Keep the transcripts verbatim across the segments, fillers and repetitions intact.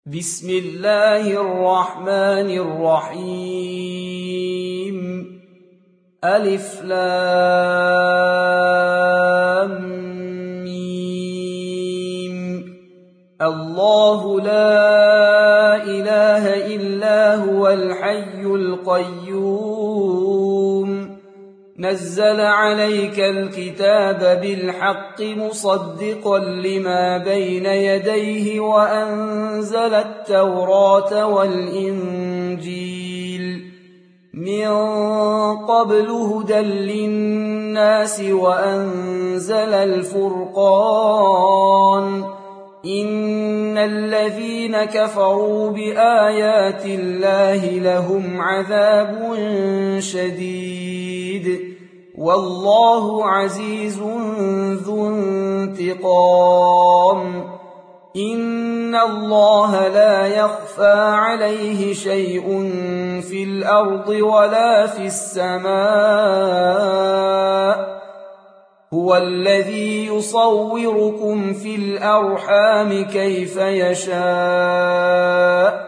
بسم الله الرحمن الرحيم ألف لام ميم الله لا إله إلا هو الحي القيوم نزل عليك الكتاب بالحق مصدقا لما بين يديه وأنزل التوراة والإنجيل من قبل هدى للناس وأنزل الفرقان إن الذين كفروا بآيات الله لهم عذاب شديد والله عزيز ذو انتقام إن الله لا يخفى عليه شيء في الأرض ولا في السماء هو الذي يصوركم في الأرحام كيف يشاء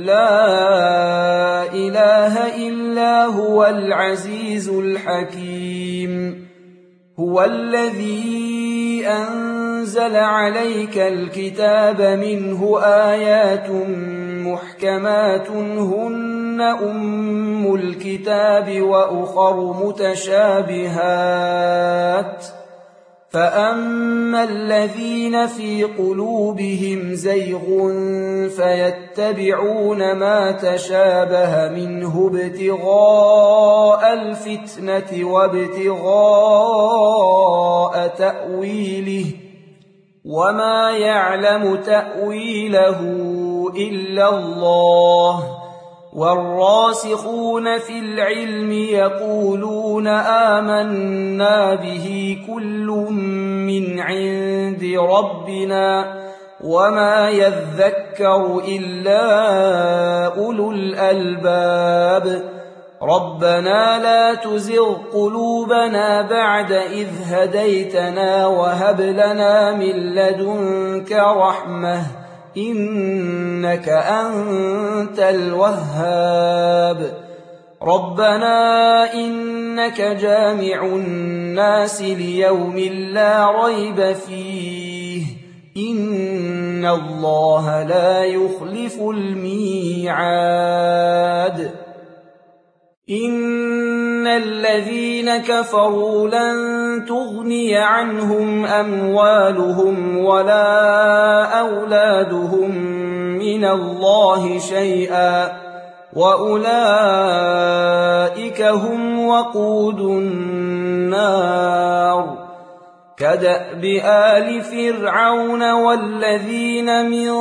لا إله إلا هو العزيز الحكيم هو الذي أنزل عليك الكتاب منه آيات محكمات هن أم الكتاب وأخر متشابهات فأما الذين في قلوبهم زيغ فيتبعون ما تشابه منه ابتغاء الفتنة وابتغاء تأويله وما يعلم تأويله إلا الله والراسخون في العلم يقولون آمنا به كل من عند ربنا وما يذكر إلا أولو الألباب ربنا لا تزغ قلوبنا بعد إذ هديتنا وهب لنا من لدنك رحمة إنك أنت الوهاب ربنا إنك جامع الناس ليوم لا ريب فيه إن الله لا يخلف الميعاد إن الذين كفروا لن تغني عنهم أموالهم ولا أولادهم من الله شيئا وأولئك هم وقود النار كدأب آل فرعون والذين من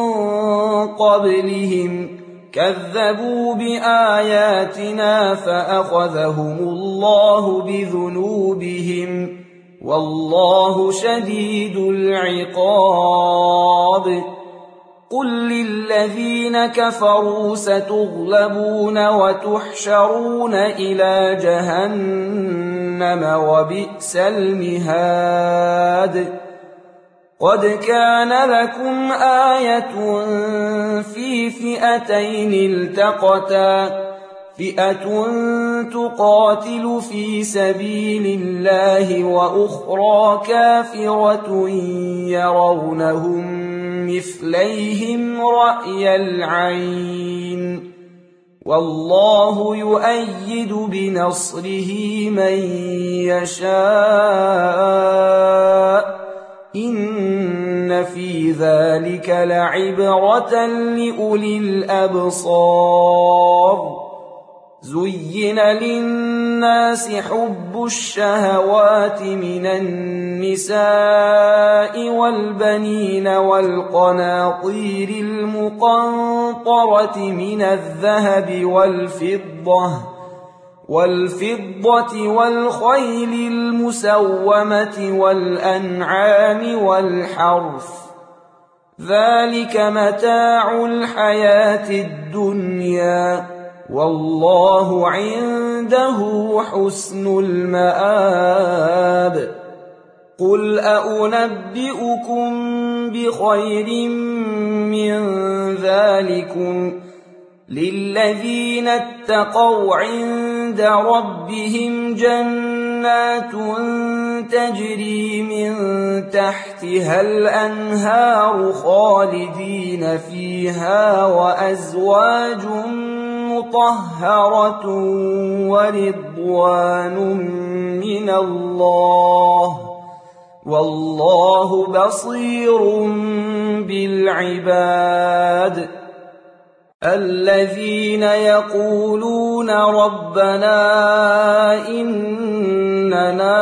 قبلهم كذبوا بآياتنا فأخذهم الله بذنوبهم والله شديد العقاب قل للذين كفروا ستغلبون وتحشرون إلى جهنم وبئس المهاد قد كان لكم آية في فئتين التقتا فئة تقاتل في سبيل الله وأخرى كافرة يرونهم مثليهم رأي العين والله يؤيد بنصره من يشاء إن في ذلك لعبرة لأولي الأبصار زين للناس حب الشهوات من النساء والبنين والقناطير المقنطرة من الذهب والفضة والفضة والخيل المسومة والأنعام والحرث ذلك متاع الحياة الدنيا والله عنده حسن المآب قل أأنبئكم بخير من ذلكم للذين اتقوا عند ربهم جنات تجري من تحتها الأنهار خالدين فيها وأزواج مطهرة ورضوان من الله والله بصير بالعباد الذين يقولون ربنا إننا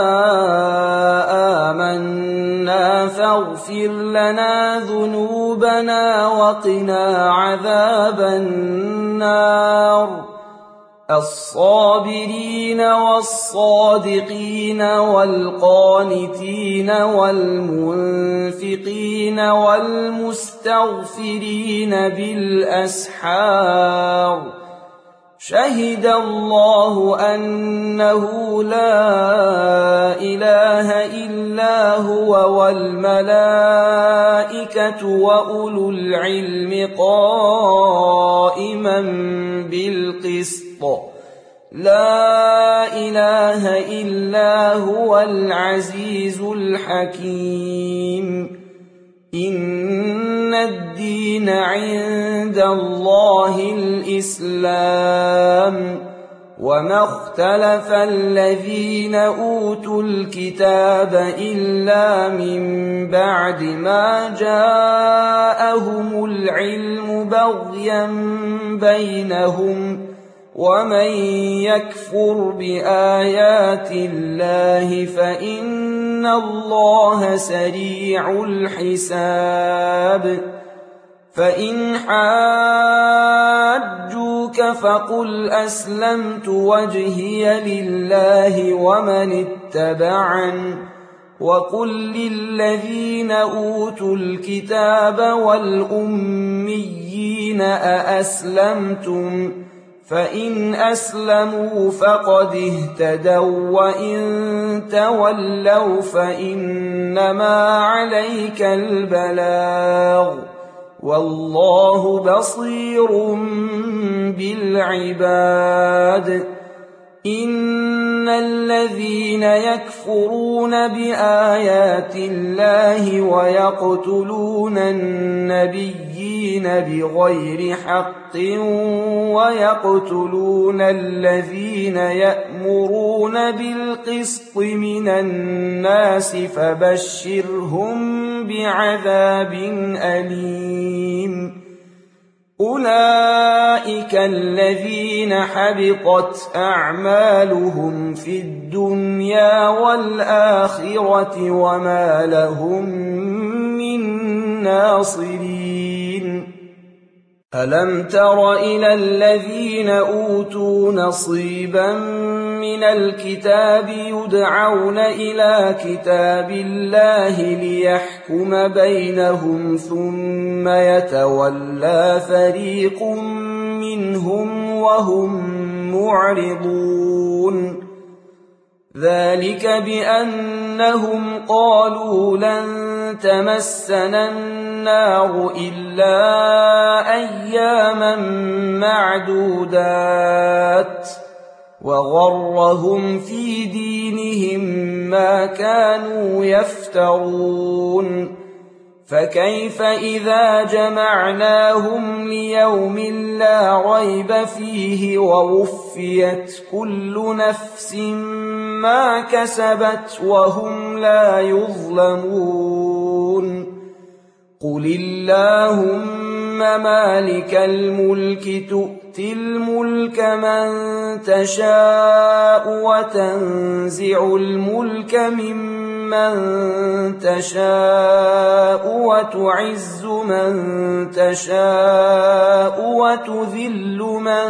آمنا فاغفر لنا ذنوبنا وقنا عذاب النار الصابرين والصادقين والقانتين والمنفقين والمستغفرين بالأسحار شهد الله أنه لا إله إلا هو والملائكة وأولو العلم قائما بالقسط لا إله إلا هو العزيز الحكيم إن الدين عند الله الإسلام وما اختلف الذين أوتوا الكتاب إلا من بعد ما جاءهم العلم بغيا بينهم ومن يكفر بآيات الله فإن الله سريع الحساب فإن حاجوك فقل أسلمت وجهي لله ومن اتبعن وقل للذين أوتوا الكتاب والأميين أأسلمتم فإن أسلموا فقد اهتدوا وإن تولوا فإنما عليك البلاغ والله بصير بالعباد إن الذين يكفرون بآيات الله ويقتلون النبيين بغير حق ويقتلون الذين يأمرون بالقسط من الناس فبشرهم بعذاب أليم أولئك الذين حبطت أعمالهم في الدنيا والآخرة وما لهم من ناصرين ألم تر إلى الذين أوتوا نصيبا من الكتاب يدعون إلى كتاب الله ليحكم بينهم ثم يتولى فريق منهم وهم معرضون ذلك بأنهم قالوا لن تمسنا النار إلا أياما معدودات وغرهم في دينهم ما كانوا يفترون فكيف إذا جمعناهم ليوم لا ريب فيه ووفيت كل نفس ما كسبت وهم لا يظلمون قل اللهم مالك الملك تؤتي الملك من تشاء وتنزع الملك ممن تشاء وتعز من تشاء وتذل من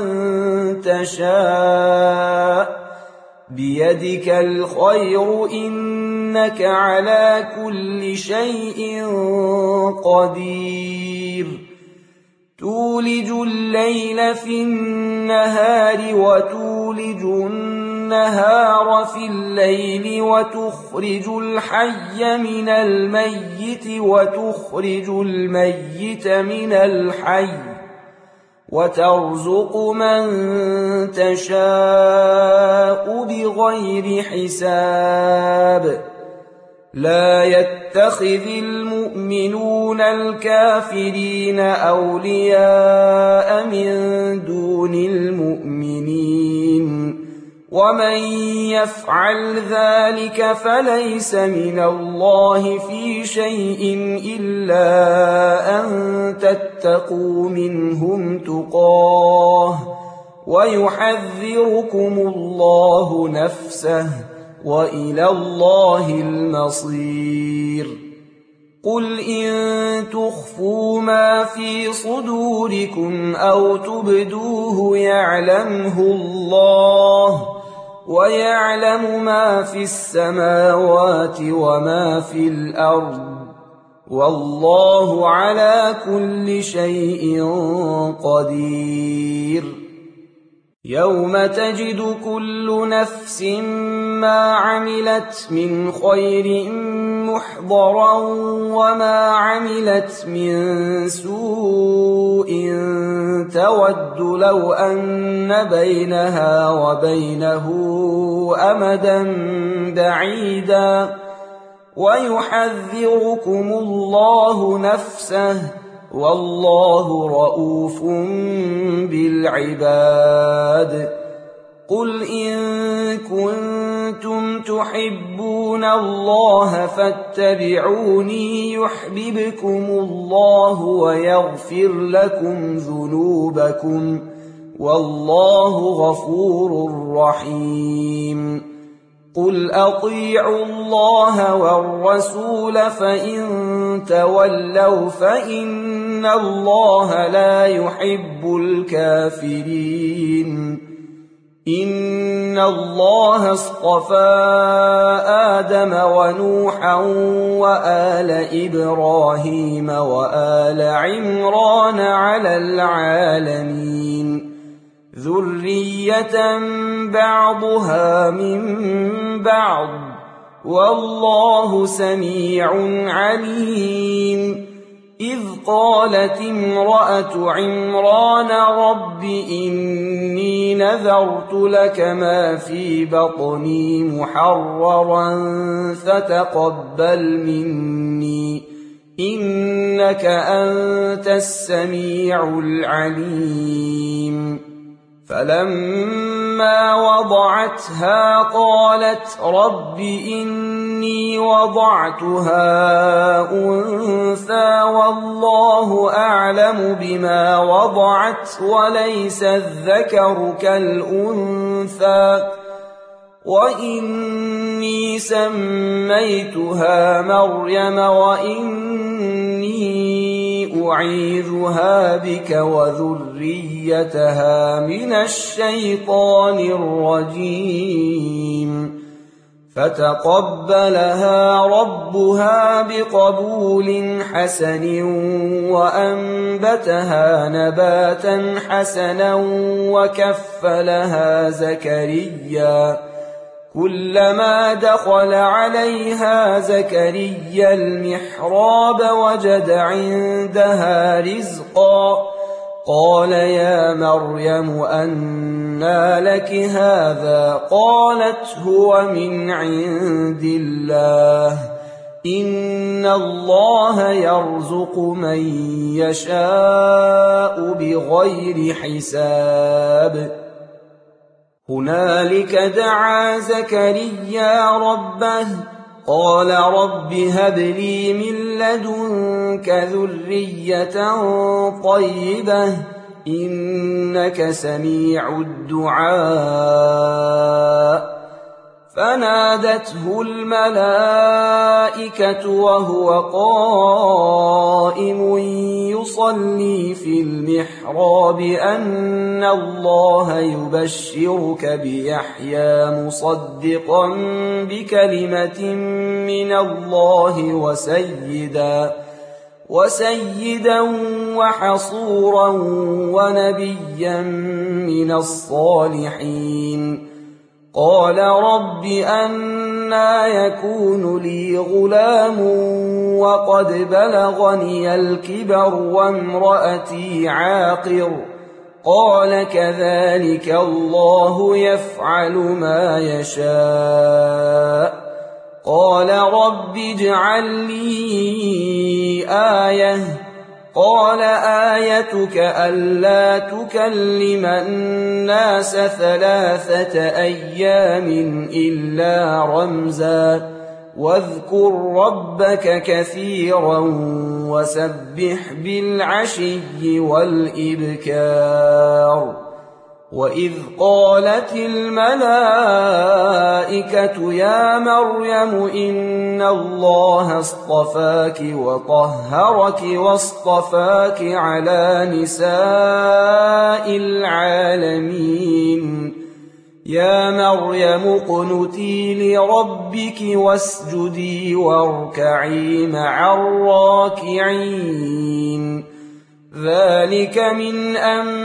تشاء بيدك الخير إنك على كل شيء قدير تولج الليل في النهار وتولج النهار النهار في الليل وتخرج الحي من الميت وتخرج الميت من الحي وترزق من تشاء بغير حساب لا يتخذ المؤمنون الكافرين أولياء من دون المؤمنين ومن يفعل ذلك فليس من الله في شيء إلا أن تتقوا منهم تقاه ويحذركم الله نفسه وإلى الله المصير قل إن تخفوا ما في صدوركم أو تبدوه يعلمه الله ويعلم ما في السماوات وما في الأرض والله على كل شيء قدير يوم تجد كل نفس ما عملت من خير محضرا وما عملت من سوء تود لو أن بينها وبينه أمدا بعيدا ويحذركم الله نفسه والله رؤوف بالعباد قل إن كنتم تحبون الله فاتبعوني يحببكم الله ويغفر لكم ذنوبكم والله غفور رحيم قل أطيعوا الله والرسول فإن تولوا فإن الله لا يحب الكافرين إن الله اصطفى آدم ونوحا وآل إبراهيم وآل عمران على العالمين ذرية بعضها من بعض والله سميع عليم إذ قالت امرأة عمران رب إني نذرت لك ما في بطني محررا فتقبل مني إنك أنت السميع العليم فلما وضعتها قالت رب إني وضعتها أنثى والله أعلم بما وضعت وليس الذكر كالأنثى وإني سميتها مريم وإني أعيذها بك وذريتها من الشيطان الرجيم فتقبلها ربها بقبول حسن وأنبتها نباتا حسنا وكفلها زكريا كلما دخل عليها زكريا المحراب وجد عندها رزقا قال يا مريم أنى لك هذا قالت هو من عند الله إن الله يرزق من يشاء بغير حساب هنالك دعا زكريا ربه قال رب هب لي من لدنك ذرية طيبة إنك سميع الدعاء فنادته الملائكة وهو قائم يصلي في المحراب أن الله يبشرك بيحيى مصدقا بكلمة من الله وسيدا وسيدا وحصورا ونبيا من الصالحين قال رب أنى يكون لي غلام وقد بلغني الكبر وامرأتي عاقر قال كذلك الله يفعل ما يشاء قال رب اجعل لي آية قال آيتك ألا تكلم الناس ثلاثة أيام إلا رمزا واذكر ربك كثيرا وسبح بالعشي والإبكار وإذ قالت الملائكة يا مريم إن الله اصطفاك وطهرك واصطفاك على نساء العالمين يا مريم اقنتي لربك واسجدي واركعي مع الراكعين ذلك من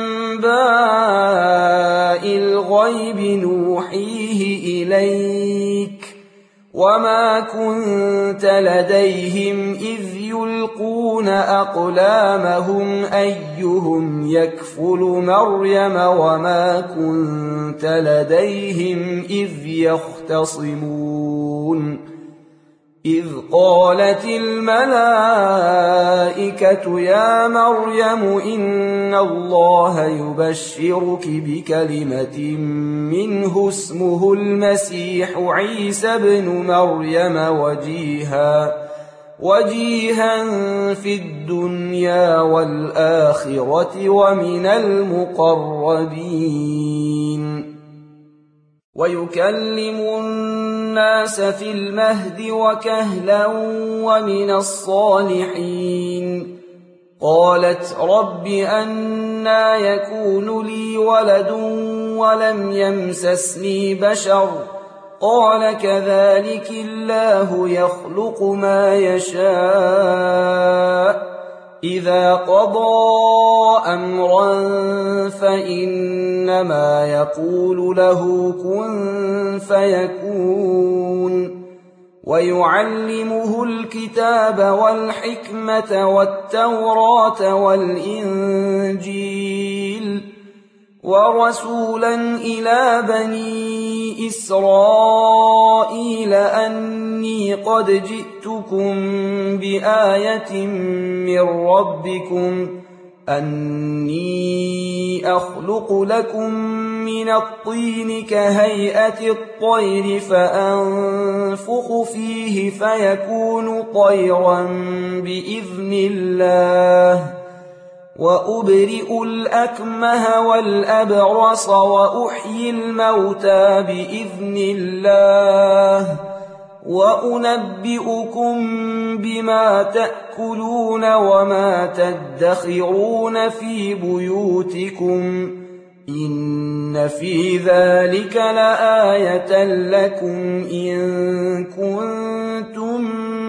أنباء الغيب نوحيه إليك وما كنت لديهم إذ يلقون أقلامهم أيهم يكفل مريم وما كنت لديهم إذ يختصمون إذ قالت الملائكة يا مريم إن الله يبشرك بكلمة منه اسمه المسيح عيسى ابن مريم وجيها وجيها في الدنيا والآخرة ومن المقربين ويكلم الناس في المهد وكهلا ومن الصالحين قالت رب أنى يكون لي ولد ولم يمسسني بشر قال كذلك الله يخلق ما يشاء إذا قضى أمرا فإنما يقول له كن فيكون ويعلمه الكتاب والحكمة والتوراة والإنجيل ورسولا إلى بني إسرائيل أني قد جئتكم بآية من ربكم أني أخلق لكم من الطين كهيئة الطير فأنفخ فيه فيكون طيرا بإذن الله وأبرئ الأكمه والأبرص وأحيي الموتى بإذن الله وأنبئكم بما تأكلون وما تدخرون في بيوتكم إن في ذلك لآية لكم إن كنتم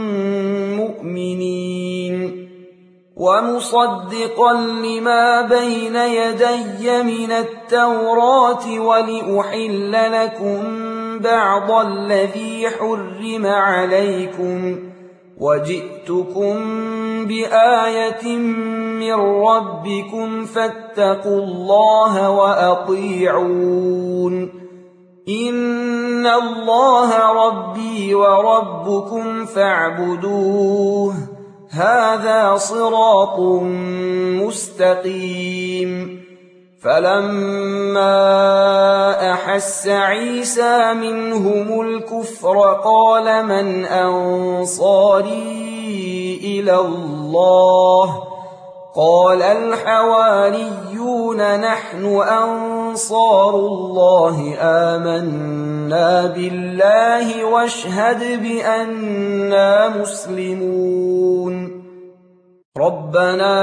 مؤمنين ومصدقا لما بين يدي من التوراة ولأحل لكم بعض الذي حرم عليكم وجئتكم بآية من ربكم فاتقوا الله وأطيعون إن الله ربي وربكم فاعبدوه هذا صراط مستقيم فلما أحس عيسى منهم الكفر قال من أنصاري إلى الله قال الحواريون نحن أنصار الله آمنا بالله واشهد بأننا مسلمون ربنا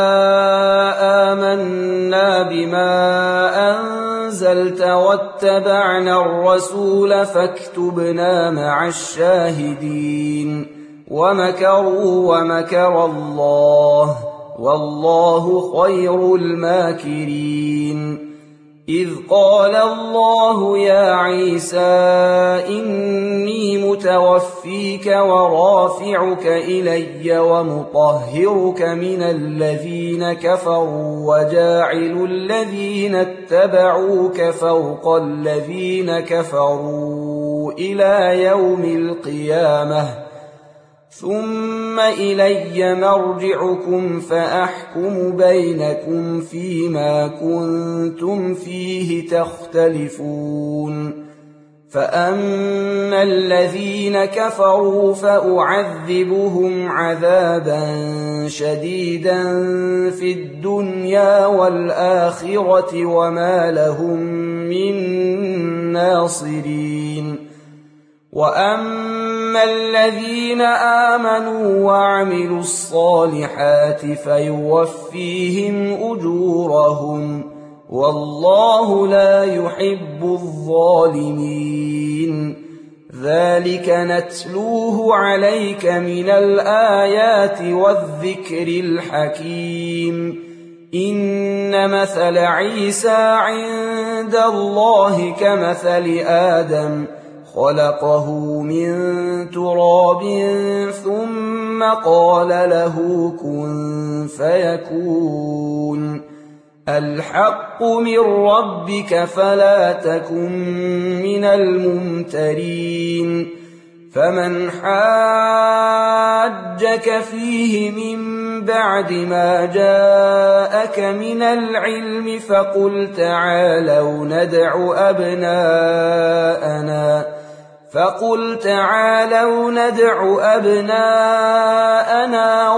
آمنا بما أنزلت واتبعنا الرسول فاكتبنا مع الشاهدين ومكروا ومكر الله والله خير الماكرين إذ قال الله يا عيسى إني متوفيك ورافعك إلي ومطهرك من الذين كفروا وجاعل الذين اتبعوك فوق الذين كفروا إلى يوم القيامة ثم إلي مرجعكم فأحكم بينكم فيما كنتم فيه تختلفون فأما الذين كفروا فأعذبهم عذابا شديدا في الدنيا والآخرة وما لهم من ناصرين وأما الذين آمنوا وعملوا الصالحات فيوفيهم أجورهم والله لا يحب الظالمين ذلك نتلوه عليك من الآيات والذكر الحكيم إن مثل عيسى عند الله كمثل آدم خلقه من تراب ثم قال له كن فيكون الحق من ربك فلا تكن من الممترين فمن حاجك فيه من بعد ما جاءك من العلم فقل تعالوا ندع أبناءنا فقل تعالوا ندع أبناءنا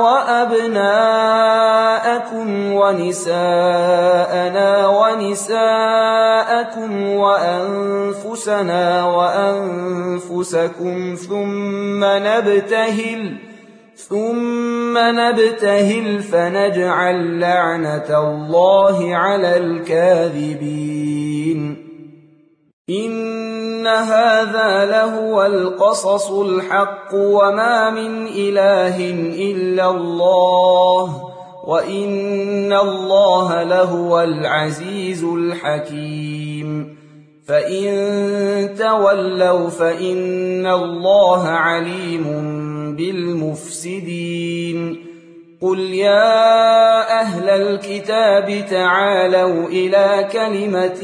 وأبناءكم ونساءنا ونساءكم وأنفسنا وأنفسكم ثم نبتهل ثم نبتهل فنجعل لعنة الله على الكاذبين إن هذا لهو القصص الحق وما من إله إلا الله وإن الله لهو العزيز الحكيم فإن تولوا فإن الله عليم بالمفسدين قل يا أهل الكتاب تعالوا إلى كلمة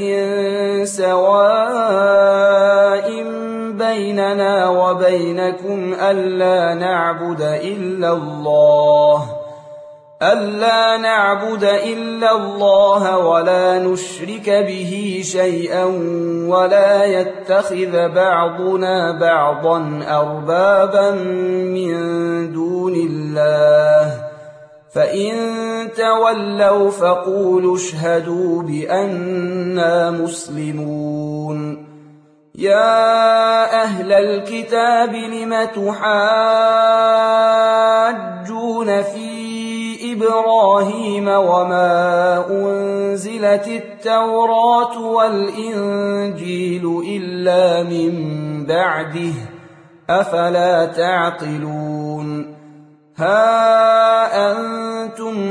سواء بيننا وبينكم ألا نعبد إلا الله ألا نعبد إلا الله ولا نشرك به شيئا ولا يتخذ بعضنا بعضا أربابا من دون الله فإن تولوا فقولوا اشهدوا بأننا مسلمون يا أهل الكتاب لم تحاجون في إبراهيم وما أنزلت التوراة والإنجيل إلا من بعده أفلا تعقلون ها أنتم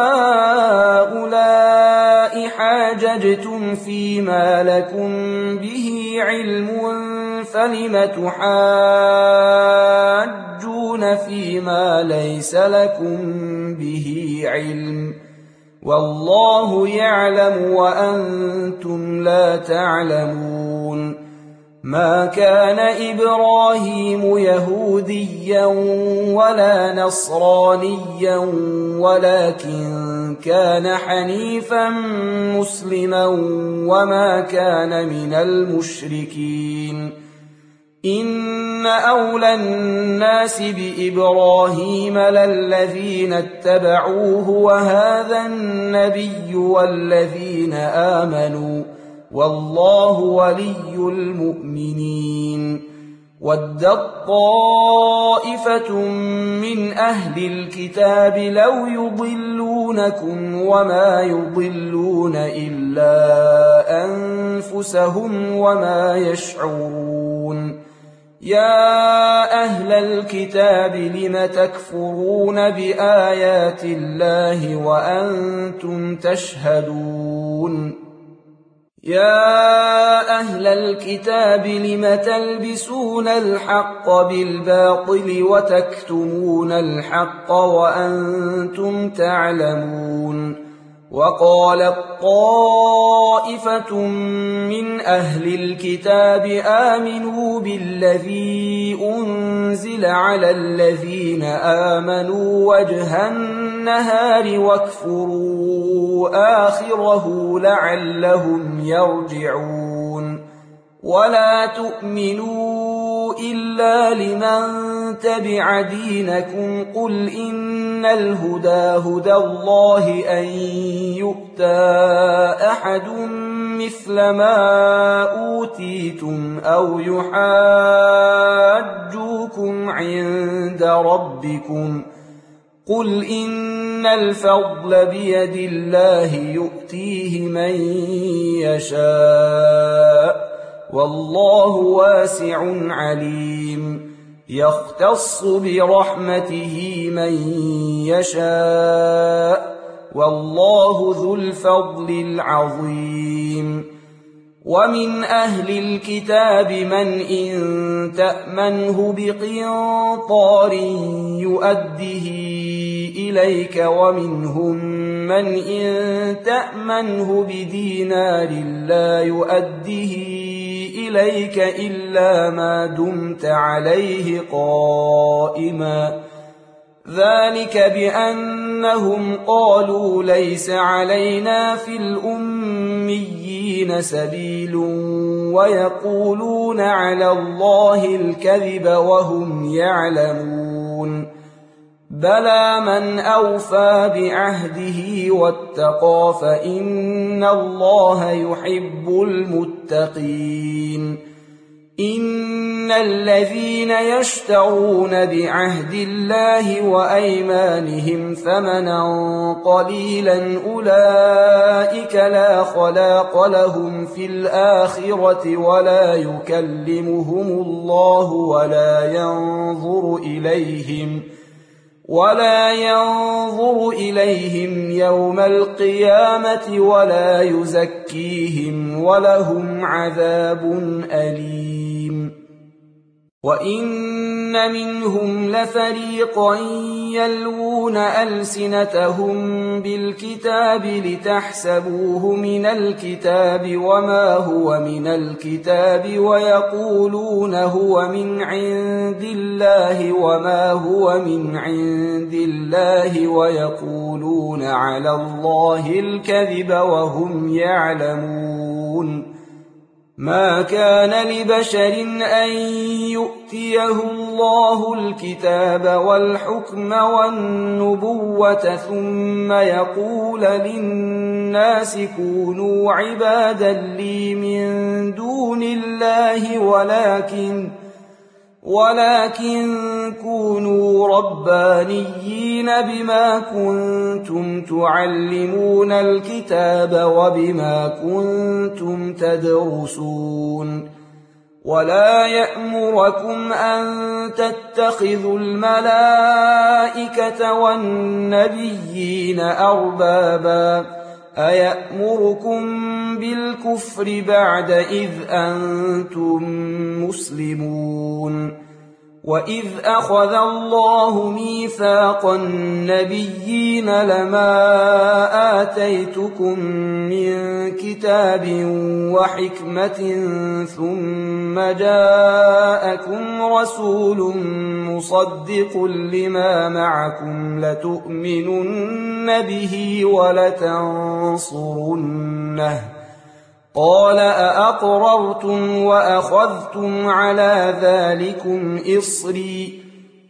هؤلاء حاججتم فيما لكم به علم فلم تحاجون فيما ليس لكم به علم والله يعلم وأنتم لا تعلمون ما كان إبراهيم يهوديا ولا نصرانيا ولكن كان حنيفا مسلما وما كان من المشركين إن أولى الناس بإبراهيم للذين اتبعوه وهذا النبي والذين آمنوا والله ولي المؤمنين ودت طائفة من أهل الكتاب لو يضلونكم وما يضلون إلا أنفسهم وما يشعرون يا أهل الكتاب لم تكفرون بآيات الله وأنتم تشهدون يا أهل الكتاب لم تلبسون الحق بالباطل وتكتمون الحق وأنتم تعلمون وقالت طائفة من أهل الكتاب آمنوا بالذي أنزل على الذين آمنوا وجه النهار واكفروا آخره لعلهم يرجعون ولا تؤمنوا إلا لمن تبع دينكم قل إن الهدى هدى الله أن يؤتى أحد مثل ما أوتيتم أو يحاجوكم عند ربكم قل إن الفضل بيد الله يؤتيه من يشاء والله واسع عليم يختص برحمته من يشاء والله ذو الفضل العظيم ومن أهل الكتاب من إن تأمنه بقنطار يؤده إليك ومنهم من إن تأمنه بدينار لا يؤده إليك إلا ما دمت عليه قائما ذلك بأنهم قالوا ليس علينا في الأميين سبيل ويقولون على الله الكذب وهم يعلمون بلى من أوفى بعهده واتقى فإن الله يحب المتقين إن الذين يشترون بعهد الله وأيمانهم ثمنا قليلا أولئك لا خلاق لهم في الآخرة ولا يكلمهم الله ولا ينظر إليهم ولا ينظر إليهم يوم القيامة ولا يزكيهم ولهم عذاب أليم وإن منهم لفريقا يلوون ألسنتهم بالكتاب لتحسبوه من الكتاب وما هو من الكتاب ويقولون هو من عند الله وما هو من عند الله ويقولون على الله الكذب وهم يعلمون ما كان لبشر أن يؤتيه الله الكتاب والحكم والنبوة ثم يقول للناس كونوا عبادا لي من دون الله ولكن ولكن كونوا ربانيين بما كنتم تعلمون الكتاب وبما كنتم تدرسون ولا يأمركم أن تتخذوا الملائكة والنبيين أربابا أيأمركم بالكفر بعد إذ أنتم مسلمون وإذ أخذ الله ميثاق النبيين لما آتيتكم من كتاب وحكمة ثم جاءكم رسول مصدق لما معكم لتؤمنن به ولتنصرنه قال أأقررتم وأخذتم على ذلكم إصري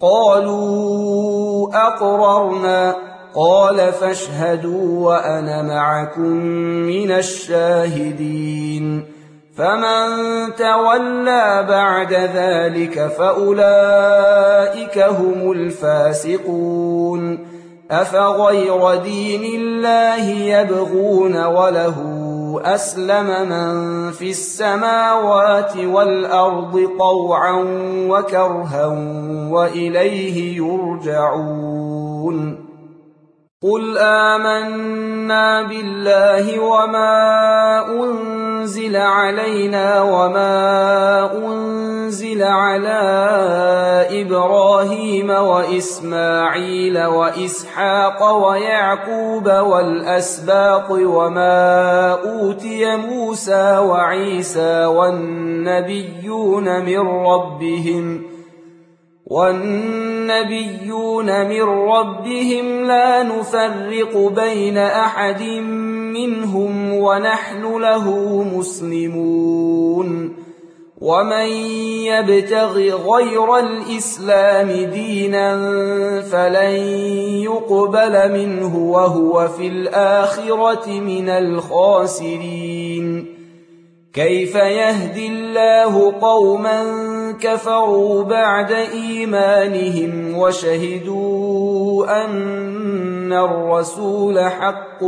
قالوا أقررنا قال فاشهدوا وأنا معكم من الشاهدين فمن تولى بعد ذلك فأولئك هم الفاسقون أفغير دين الله يبغون وله أسلم من في السماوات والأرض طوعا وكرها وإليه يرجعون قل آمنا بالله وما أنزل علينا وما أنزل على إبراهيم وإسماعيل وإسحاق ويعقوب والأسباط وما أوتي موسى وعيسى والنبيون من ربهم والنبيون من ربهم لا نفرق بين أحد منهم ونحن له مسلمون ومن يبتغ غير الإسلام دينا فلن يقبل منه وهو في الآخرة من الخاسرين كيف يهدي الله قوما كفروا بعد إيمانهم وشهدوا أن الرسول حق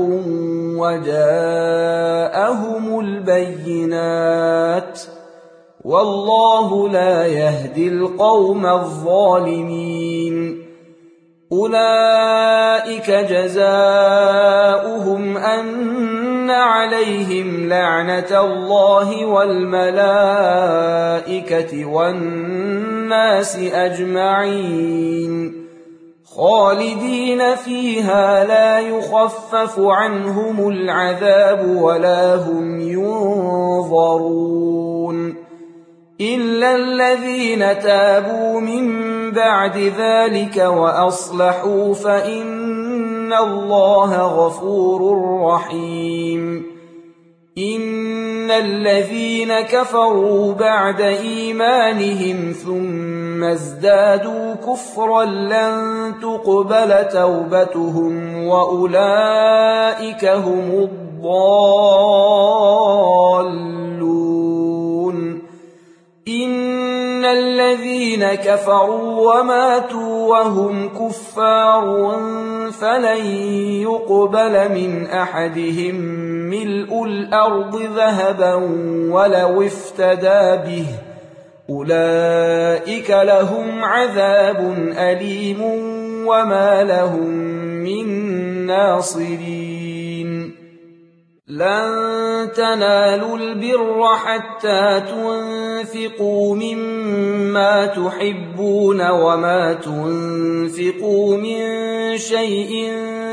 وجاءهم البينات والله لا يهدي القوم الظالمين أولئك جزاؤهم أن عليهم لعنة الله والملائكة والناس أجمعين خالدين فيها لا يخفف عنهم العذاب ولا هم ينظرون إلا الذين تابوا من بعد ذلك وأصلحوا فإن الله غفور رحيم إن الذين كفروا بعد إيمانهم ثم ازدادوا كفرا لن تقبل توبتهم وأولئك هم الضالون إن الذين كفروا وماتوا وهم كفار فلن يقبل من أحدهم ملء الأرض ذهبا ولو افتدى به أولئك لهم عذاب أليم وما لهم من ناصرين لن تنالوا البر حتى تنفقوا مما تحبون وما تنفقوا من شيء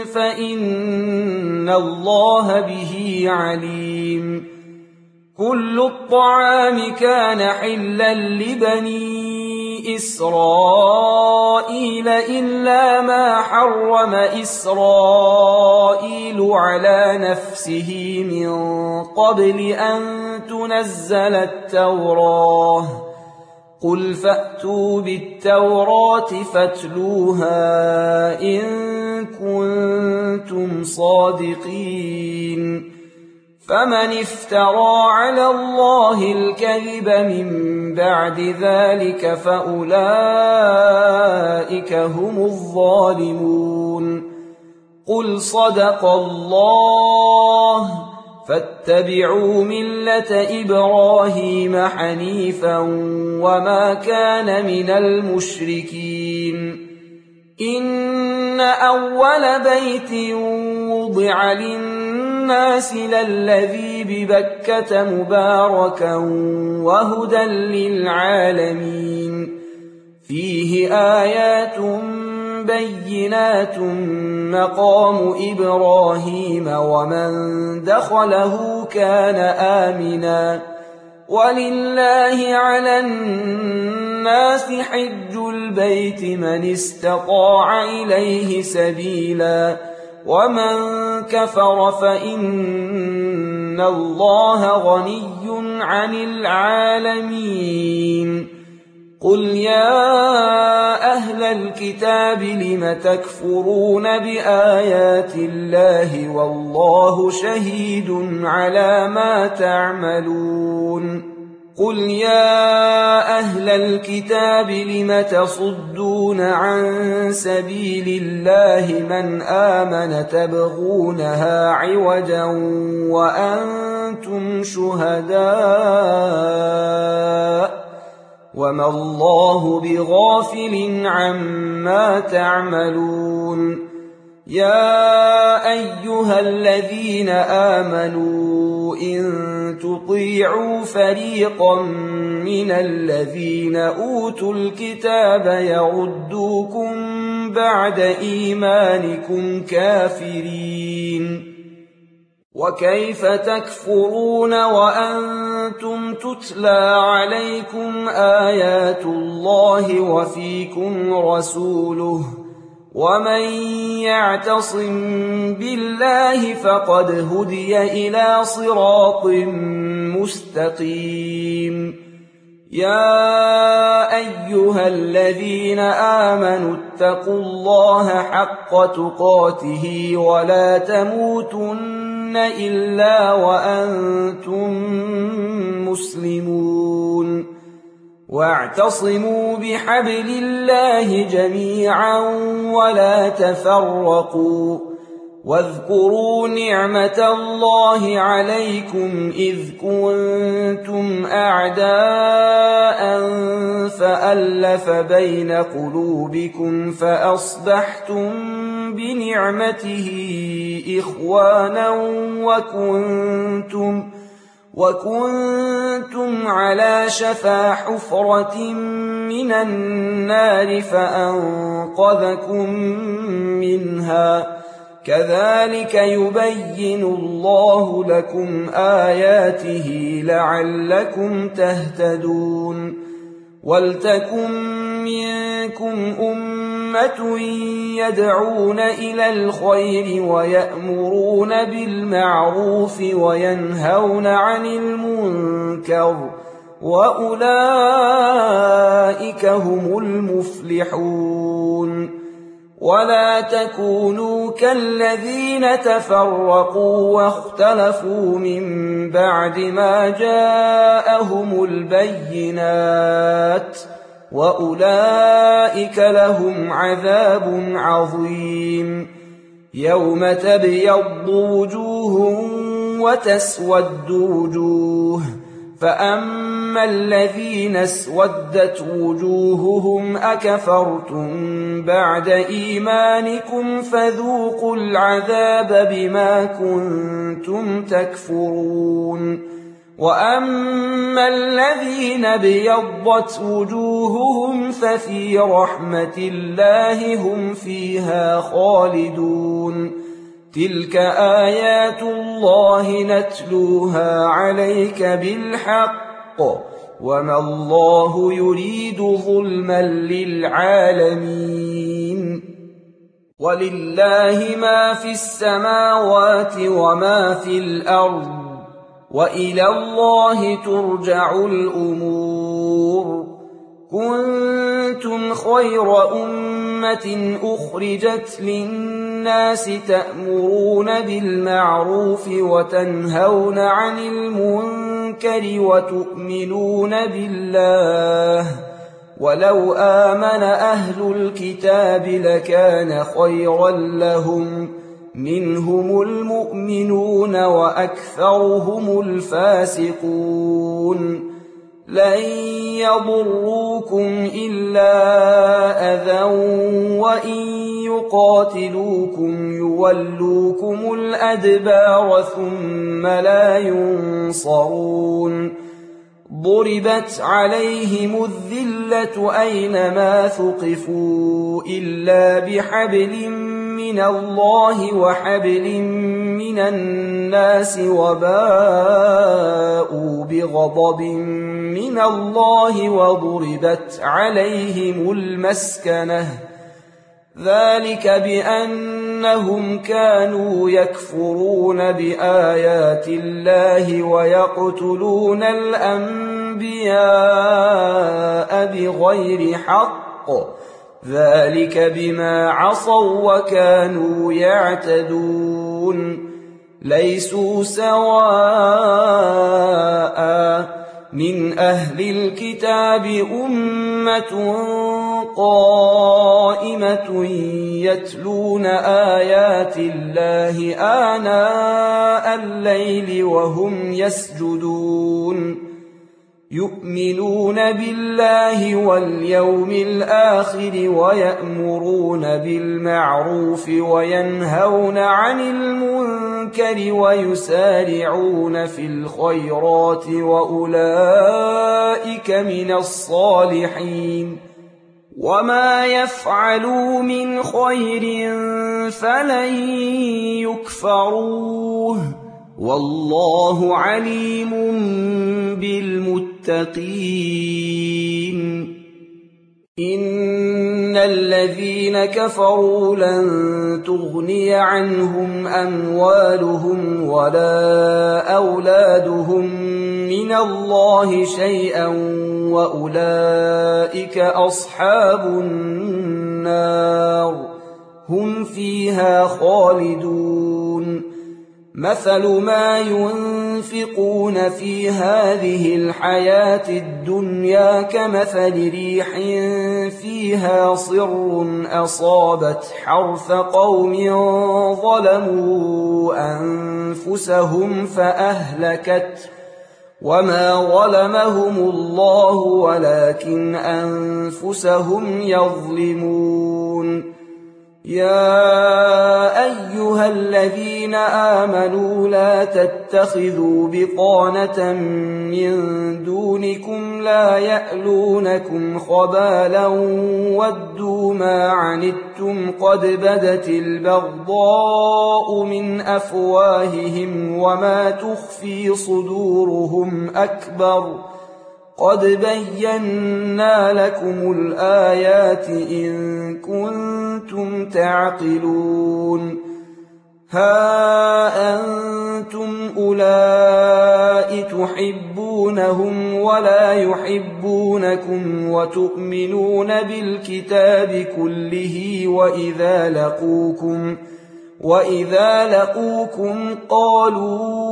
فإن الله به عليم كل الطعام كان حلا لبني إسرائيل إلا ما حرم إسرائيل على نفسه من قبل أن تنزل التوراة قل فأتوا بالتوراة فاتلوها إن كنتم صادقين فمن افترى على الله الكذب من بعد ذلك فأولئك هم الظالمون قل صدق الله فاتبعوا ملة إبراهيم حنيفا وما كان من المشركين إن أول بيت وضع للناس للذي ببكة مباركا وهدى للعالمين فيه آيات بينات مقام إبراهيم ومن دخله كان آمنا ولله على الناس حج البيت من استطاع إليه سبيلا ومن كفر فإن الله غني عن العالمين قل يا أهل الكتاب لم تكفرون بآيات الله والله شهيد على ما تعملون قل يا أهل الكتاب لم تصدون عن سبيل الله من آمن تبغونها عوجا وأنتم شهداء وما الله بغافل عما تعملون يا أيها الذين آمنوا إن تطيعوا فريقا من الذين أوتوا الكتاب يردوكم بعد إيمانكم كافرين وكيف تكفرون وأنتم تتلى عليكم آيات الله وفيكم رسوله ومن يعتصم بالله فقد هدي إلى صراط مستقيم يا أيها الذين آمنوا اتقوا الله حق تقاته ولا تموتن إلا وأنتم مسلمون واعتصموا بحبل الله جميعا ولا تفرقوا واذكروا نعمة الله عليكم إذ كنتم أعداء فألف بين قلوبكم فأصبحتم بنعمته إخوانا وكنتم وكنتم على شفا حفرة من النار فأنقذكم منها كذلك يبين الله لكم آياته لعلكم تهتدون ولتكن منكم أمة يدعون إلى الخير ويأمرون بالمعروف وينهون عن المنكر وأولئك هم المفلحون ولا تكونوا كالذين تفرقوا واختلفوا من بعد ما جاءهم البينات وأولئك لهم عذاب عظيم يوم تبيض وجوه وتسود وجوه فأما الذين اسودت وجوههم أكفرتم بعد إيمانكم فذوقوا العذاب بما كنتم تكفرون وأما الذين بيضت وجوههم ففي رحمة الله هم فيها خالدون تلك آيات الله نتلوها عليك بالحق وما الله يريد ظلما للعالمين ولله ما في السماوات وما في الأرض وإلى الله ترجع الأمور كنتم خير أمة أخرجت للناس تأمرون بالمعروف وتنهون عن المنكر وتؤمنون بالله ولو آمن أهل الكتاب لكان خيرا لهم منهم المؤمنون وأكثرهم الفاسقون لن يضروكم إلا أذى وإن يقاتلوكم يولوكم الأدبار ثم لا ينصرون ضربت عليهم الذلة أينما ثقفوا إلا بحبل من الله وحبل من الناس وباءوا بغضب من الله وضربت عليهم المسكنة ذلك بأنهم كانوا يكفرون بآيات الله ويقتلون الأنبياء بغير حق ذلك بما عصوا وكانوا يعتدون ليسوا سواء من أهل الكتاب أمة قائمة يتلون آيات الله آناء الليل وهم يسجدون يؤمنون بالله واليوم الآخر ويأمرون بالمعروف وينهون عن المنكر ويسارعون في الخيرات وأولئك من الصالحين وما يفعلوا من خير فلن يكفروه والله عليم بالمتقين إن الذين كفروا لن تغني عنهم أموالهم ولا أولادهم من الله شيئا وأولئك أصحاب النار هم فيها خالدون مثل ما ينفقون في هذه الحياة الدنيا كمثل ريح فيها صر أصابت حرث قوم ظلموا أنفسهم فأهلكت وما ظلمهم الله ولكن أنفسهم يظلمون يا أيها الذين آمنوا لا تتخذوا بطانة من دونكم لا يألونكم خبالا ودوا ما عنتم قد بدت البغضاء من أفواههم وما تخفي صدورهم أكبر قد بينا لكم الآيات إن كنتم تعقلون ها أنتم أولئك تحبونهم ولا يحبونكم وتؤمنون بالكتاب كله وإذا لقوكم وإذا لقوكم قالوا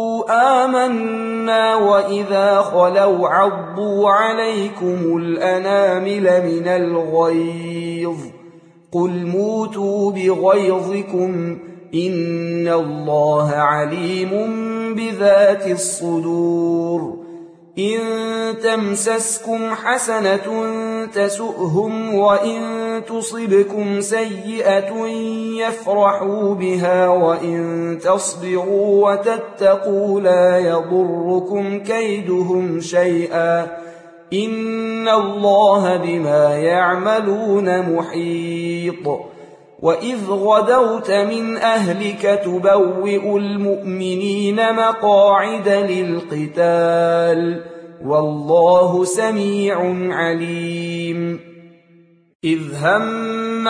آمنا وإذا خلوا عضوا عليكم الأنامل من الغيظ قل موتوا بغيظكم إن الله عليم بذات الصدور إن تمسسكم حسنة تسؤهم وإن تصبكم سيئة يفرحوا بها وإن تصبروا وتتقوا لا يضركم كيدهم شيئا إن الله بما يعملون محيط وإذ غدوت من أهلك تبوئ المؤمنين مقاعد للقتال والله سميع عليم إذ هم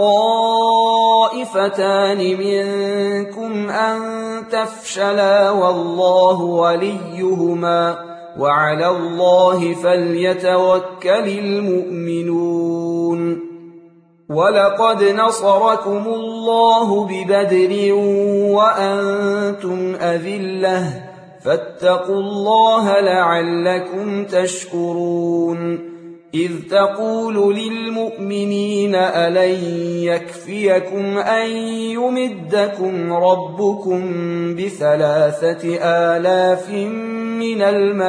الطائفتان منكم أن تفشلا والله وليهما وعلى الله فليتوكل المؤمنون ولقد نصركم الله ببدر وأنتم أذلة فاتقوا الله لعلكم تشكرون إذ تقول للمؤمنين ألن يكفيكم أن يمدكم ربكم بثلاثة آلاف من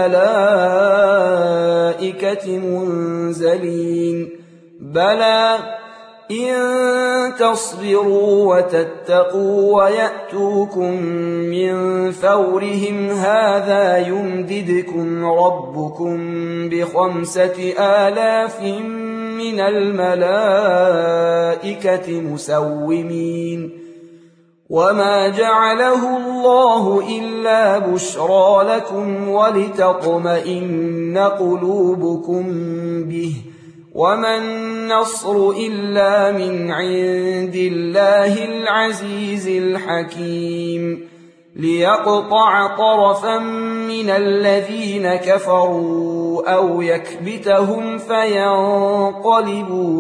الملائكة منزلين بلى إن تصبروا وتتقوا ويأتوكم من فورهم هذا يمددكم ربكم بخمسة آلاف من الملائكة مسومين وما جعله الله إلا بشرى لكم ولتطمئن قلوبكم به وما النصر إلا من عند الله العزيز الحكيم ليقطع طرفا من الذين كفروا أو يكبتهم فينقلبوا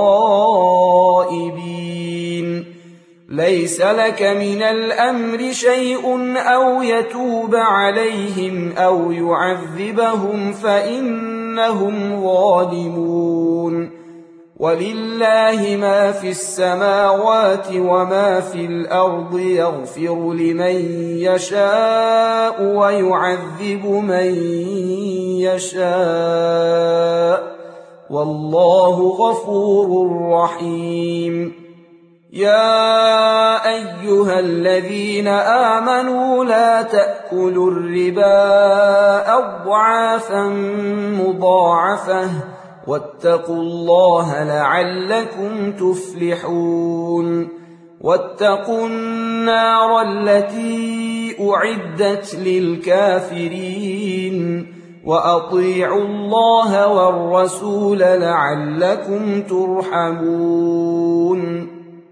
خائبين ليس لك من الأمر شيء أو يتوب عليهم أو يعذبهم فإنهم ظالمون ولله ما في السماوات وما في الأرض يغفر لمن يشاء ويعذب من يشاء والله غفور رحيم يا أيها الذين آمنوا لا تأكلوا الربا أضعافا مضاعفة واتقوا الله لعلكم تفلحون واتقوا النار التي أعدت للكافرين وأطيعوا الله والرسول لعلكم ترحمون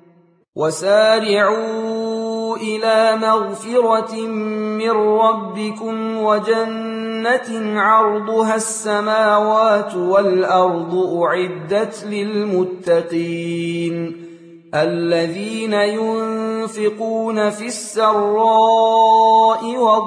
وسارعوا إلى مغفرة من ربكم وجنة عرضها السماوات والأرض أعدت للمتقين الذين ينفقون في السراء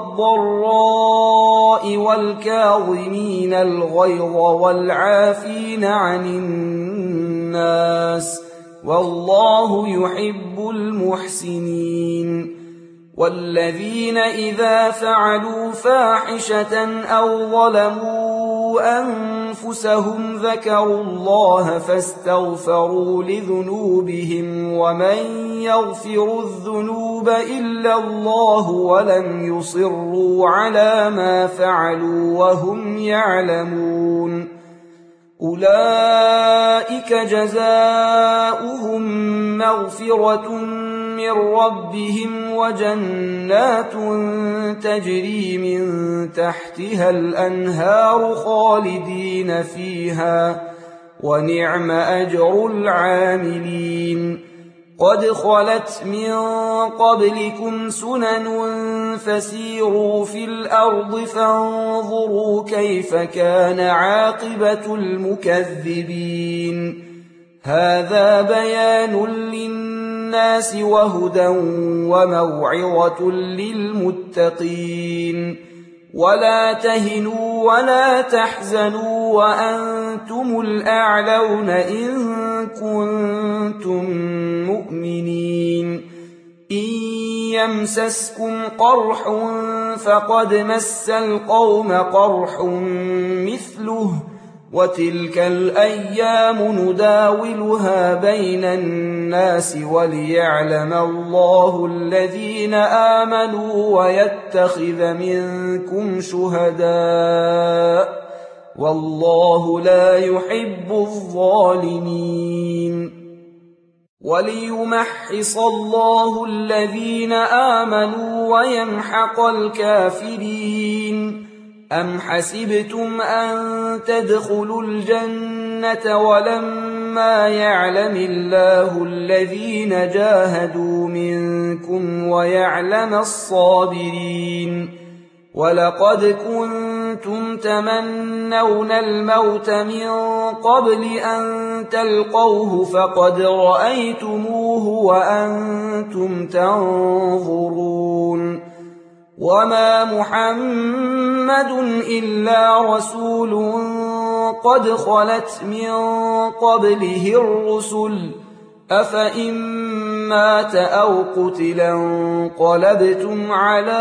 والضراء والكاظمين الغيظ والعافين عن الناس والله يحب المحسنين والذين إذا فعلوا فاحشة أو ظلموا أنفسهم ذكروا الله فاستغفروا لذنوبهم ومن يغفر الذنوب إلا الله ولم يصروا على ما فعلوا وهم يعلمون أولئك جزاؤهم مغفرة من ربهم وجنات تجري من تحتها الأنهار خالدين فيها ونعم أجر العاملين قد خلت من قبلكم سنن فسيروا في الأرض فانظروا كيف كان عاقبة المكذبين هذا بيان للناس وهدى وموعظة للمتقين ولا تهنوا ولا تحزنوا وأنتم الأعلون إن كنتم مؤمنين إن يمسسكم قرح فقد مس القوم قرح مثله وتلك الأيام نداولها بين الناس وليعلم الله الذين آمنوا ويتخذ منكم شهداء والله لا يحب الظالمين وليمحص الله الذين آمنوا ويمحق الكافرين أم حسبتم أن تدخلوا الجنة ولما يعلم الله الذين جاهدوا منكم ويعلم الصابرين ولقد كنتم تمنون الموت من قبل أن تلقوه فقد رأيتموه وأنتم تنظرون وما محمد إلا رسول قد خلت من قبله الرسل أفإن مات أو قتلا انقلبتم على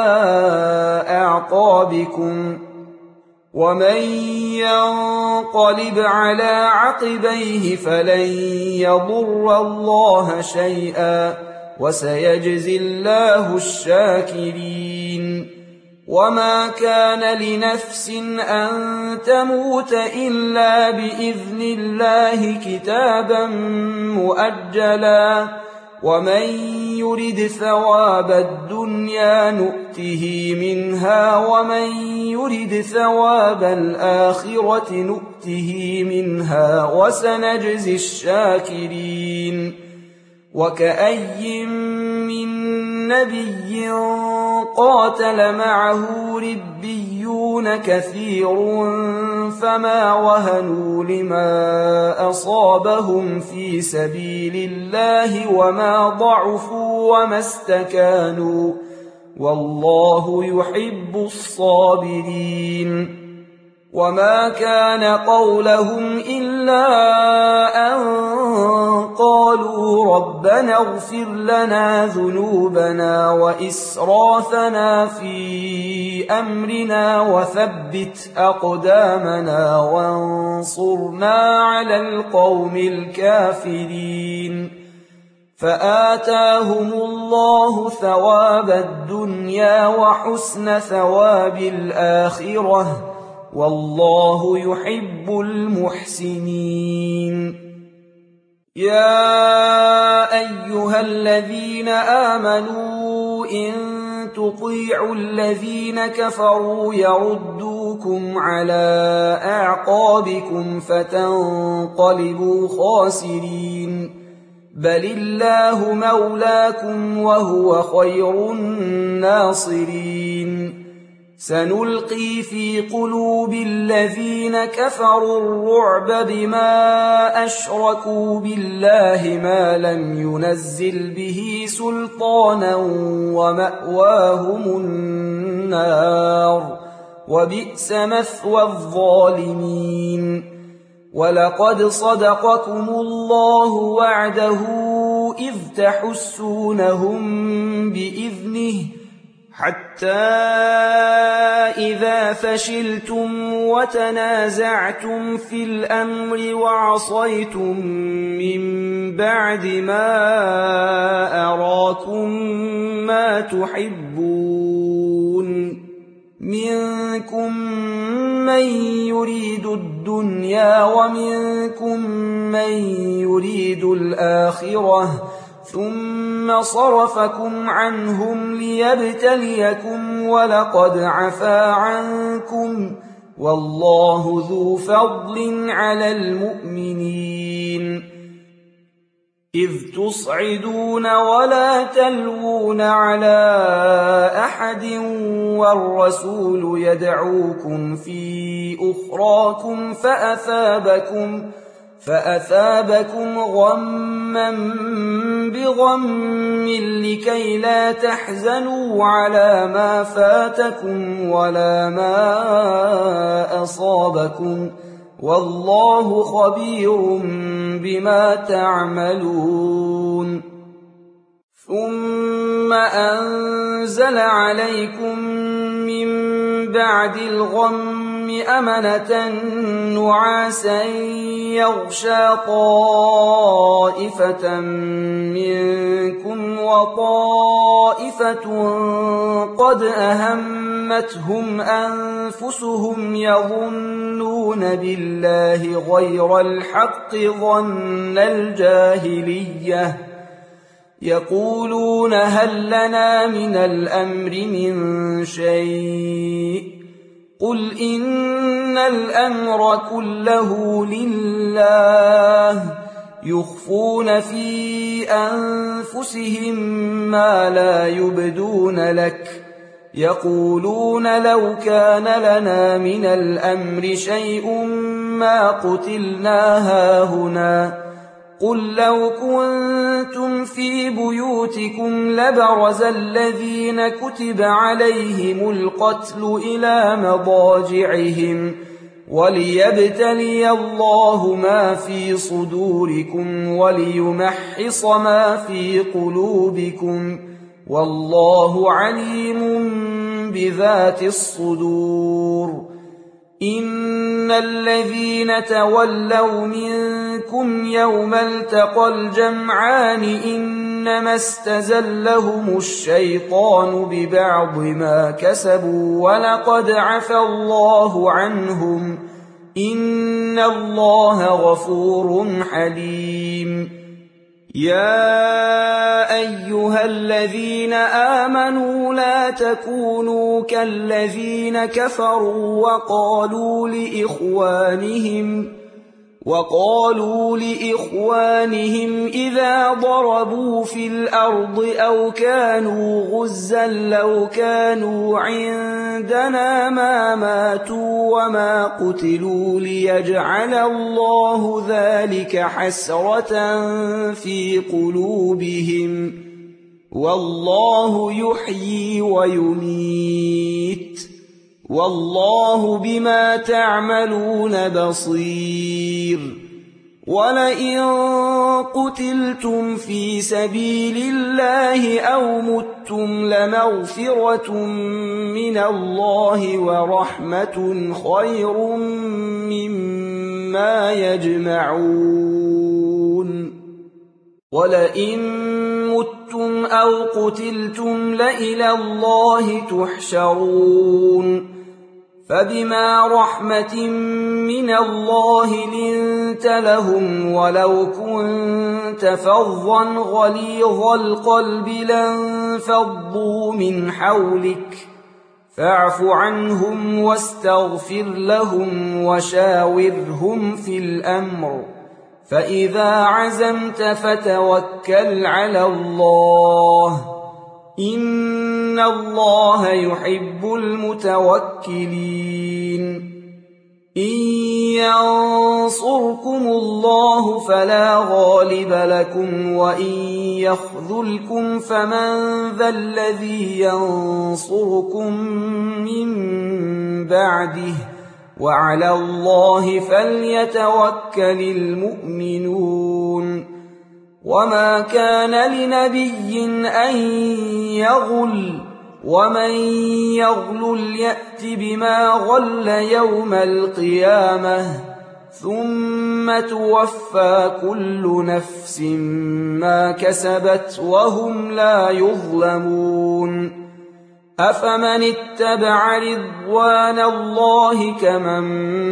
أعقابكم ومن ينقلب على عقبيه فلن يضر الله شيئا وسيجزي الله الشاكرين وما كان لنفس أن تموت إلا بإذن الله كتابا مؤجلا ومن يرد ثواب الدنيا نؤته منها ومن يرد ثواب الآخرة نؤته منها وسنجزي الشاكرين وكأي من نبي قاتل معه ربيون كثير فما وهنوا لما أصابهم في سبيل الله وما ضعفوا وما استكانوا والله يحب الصابرين وما كان قولهم إلا أن قالوا ربنا اغفر لنا ذنوبنا وإسرافنا في أمرنا وثبت أقدامنا وانصرنا على القوم الكافرين فآتاهم الله ثواب الدنيا وحسن ثواب الآخرة والله يحب المحسنين. يا أيها الذين آمنوا إن تطيعوا الذين كفروا يردوكم على أعقابكم فتنقلبوا خاسرين بل الله مولاكم وهو خير الناصرين. سنلقي في قلوب الذين كفروا الرعب بما أشركوا بالله ما لم ينزل به سلطانا ومأواهم النار وبئس مثوى الظالمين. ولقد صدقكم الله وعده إذ تحسونهم بإذنه حتى إذا فشلتم وتنازعتم في الأمر وعصيتم من بعد ما أراكم ما تحبون منكم من يريد الدنيا ومنكم من يريد الآخرة ثم صرفكم عنهم ليبتليكم ولقد عفا عنكم والله ذو فضل على المؤمنين. إذ تصعدون ولا تلوون على أحد والرسول يدعوكم في أخراكم فأثابكم فأثابكم غما بغم لكي لا تحزنوا على ما فاتكم ولا ما أصابكم والله خبير بما تعملون. ثم أنزل عليكم من بعد الغم أمنة نعاسا يغشى طائفة منكم وطائفة قد أهمتهم أنفسهم يظنون بالله غير الحق ظن الجاهلية يقولون هل لنا من الأمر من شيء قل إن الأمر كله لله يخفون في أنفسهم ما لا يبدون لك يقولون لو كان لنا من الأمر شيء ما قتلنا هاهنا قل لو كنتم في بيوتكم لبرز الذين كتب عليهم القتل إلى مضاجعهم وليبتلي الله ما في صدوركم وليمحص ما في قلوبكم والله عليم بذات الصدور. إن الذين تولوا منكم يوم التقى الجمعان إنما استزلهم الشيطان ببعض ما كسبوا ولقد عفى الله عنهم إن الله غفور حليم. يا أيها الذين آمنوا لا تكونوا كالذين كفروا وقالوا لإخوانهم وقالوا لإخوانهم إذا ضربوا في الأرض أو كانوا غزا لو كانوا عندنا ما ماتوا وما قتلوا ليجعل الله ذلك حسرة في قلوبهم والله يحيي ويميت والله بما تعملون بصير. وَلَئِن قُتِلْتُمْ فِي سَبِيلِ اللَّهِ أَوْ مُتُّمْ لَمَغْفِرَةٌ مِّنَ اللَّهِ وَرَحْمَةٌ خَيْرٌ مِّمَّا يَجْمَعُونَ وَلَئِن مُتُّمْ أَوْ قُتِلْتُمْ لَإِلَى اللَّهِ تُحْشَرُونَ فَبِمَا رَحْمَةٍ مِّنَ اللَّهِ لِنتَ لَهُمْ وَلَوْ كُنتَ فَظًّا غَلِيظَ الْقَلْبِ لَانفَضُّوا مِنْ حَوْلِكَ فَاعْفُ عَنْهُمْ وَاسْتَغْفِرْ لَهُمْ وَشَاوِرْهُمْ فِي الْأَمْرِ فَإِذَا عَزَمْتَ فَتَوَكَّلْ عَلَى اللَّهِ إِنَّ اللَّهَ يُحِبُّ الْمُتَوَكِّلِينَ إِن يَنصُرْكُمُ اللَّهُ فَلَا غَالِبَ لَكُمْ وَإِن يَخْذُلْكُمْ فَمَن ذَا الَّذِي يَنصُرُكُم مِّن بَعْدِهِ وَعَلَى اللَّهِ فَلْيَتَوَكَّلِ الْمُؤْمِنُونَ وَمَا كَانَ لِنَبِيٍّ أَن يَغُلَّ وَمَن يَغْلُلْ يَأْتِ بِمَا غَلَّ يَوْمَ الْقِيَامَةِ ثُمَّ تُوَفَّىٰ كُلُّ نَفْسٍ مَّا كَسَبَتْ وَهُمْ لَا يُظْلَمُونَ أَفَمَنِ اتَّبَعَ رِضْوَانَ اللَّهِ كَمَن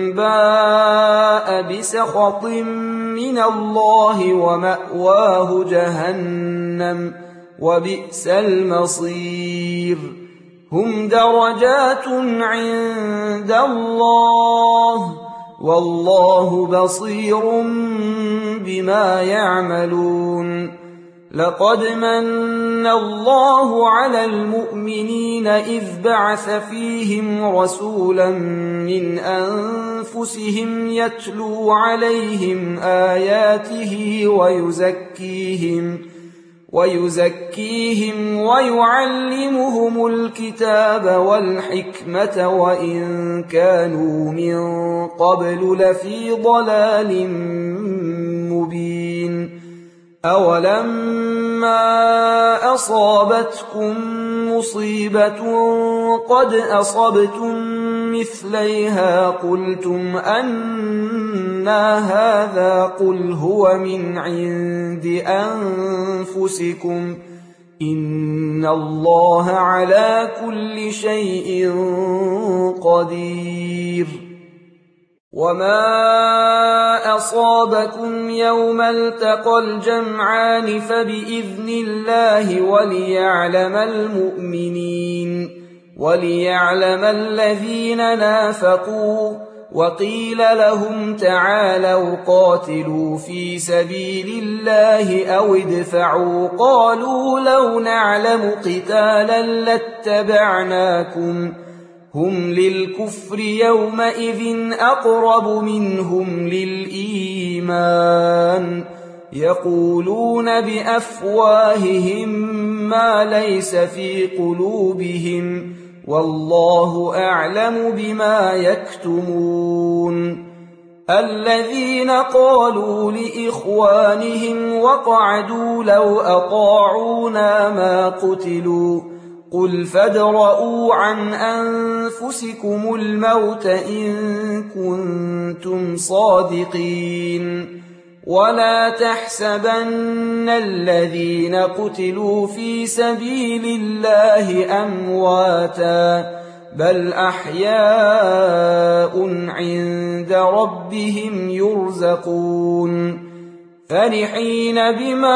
بَاءَ بِسَخَطٍ مِّنَ اللَّهِ وَمَأْوَاهُ جَهَنَّمُ وَبِئْسَ الْمَصِيرُ هُمْ دَرَجَاتٌ عِندَ اللَّهِ وَاللَّهُ بَصِيرٌ بِمَا يَعْمَلُونَ لَقَدْ مَنَّ اللَّهُ عَلَى الْمُؤْمِنِينَ إِذْ بَعَثَ فِيهِمْ رَسُولًا مِّنْ أَنفُسِهِمْ يَتْلُو عَلَيْهِمْ آيَاتِهِ وَيُزَكِّيهِمْ وَيُزَكِّيهِمْ وَيُعَلِّمُهُمُ الْكِتَابَ وَالْحِكْمَةَ وَإِن كَانُوا مِن قَبْلُ لَفِي ضَلَالٍ مُّبِينٍ أَوَلَمَّا أَصَابَتْكُم مُّصِيبَةٌ قَدْ أَصَبْتُم مِّثْلَيْهَا قُلْتُمْ أَنَّىٰ هَٰذَا قُلْ هُوَ مِنْ عِندِ أَنفُسِكُمْ إِنَّ اللَّهَ عَلَىٰ كُلِّ شَيْءٍ قَدِيرٌ وَمَا أَصَابَكُمْ يَوْمَ الْتَقَى الْجَمْعَانِ فَبِإِذْنِ اللَّهِ وَلِيَعْلَمَ الْمُؤْمِنِينَ وَلِيَعْلَمَ الَّذِينَ نَافَقُوا وَقِيلَ لَهُمْ تَعَالَوْا قَاتِلُوا فِي سَبِيلِ اللَّهِ أَوِ ادْفَعُوا قَالُوا لَوْ نَعْلَمُ قِتَالًا لَّاتَّبَعْنَاكُمْ هُمْ لِلْكُفْرِ يَوْمَئِذٍ أَقْرَبُ مِنْهُمْ لِلْإِيمَانِ يَقُولُونَ بِأَفْوَاهِهِم مَّا لَيْسَ فِي قُلُوبِهِمْ وَاللَّهُ أَعْلَمُ بِمَا يَكْتُمُونَ الَّذِينَ قَالُوا لِإِخْوَانِهِمْ وَقَعَدُوا لَوْ أَطَاعُونَا مَا قُتِلُوا قُلْ فَادْرَءُوا عَنْ أَنفُسِكُمُ الْمَوْتَ إِن كُنتُمْ صَادِقِينَ وَلَا تَحْسَبَنَّ الَّذِينَ قُتِلُوا فِي سَبِيلِ اللَّهِ أَمْوَاتًا بَلْ أَحْيَاءٌ عِندَ رَبِّهِمْ يُرْزَقُونَ فَرِحِينَ بِمَا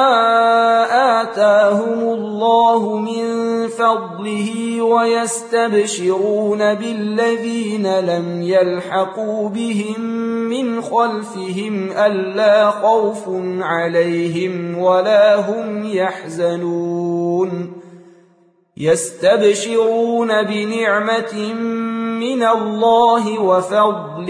آتَاهُمُ اللَّهُ مِن فَضْلِهِ وَيَسْتَبْشِرُونَ بِالَّذِينَ لَمْ يَلْحَقُوا بِهِم مِّنْ خَلْفِهِمْ أَلَّا خَوْفٌ عَلَيْهِمْ وَلَا هُمْ يَحْزَنُونَ يَسْتَبْشِرُونَ بِنِعْمَةٍ مِّنَ اللَّهِ وَفَضْلٍ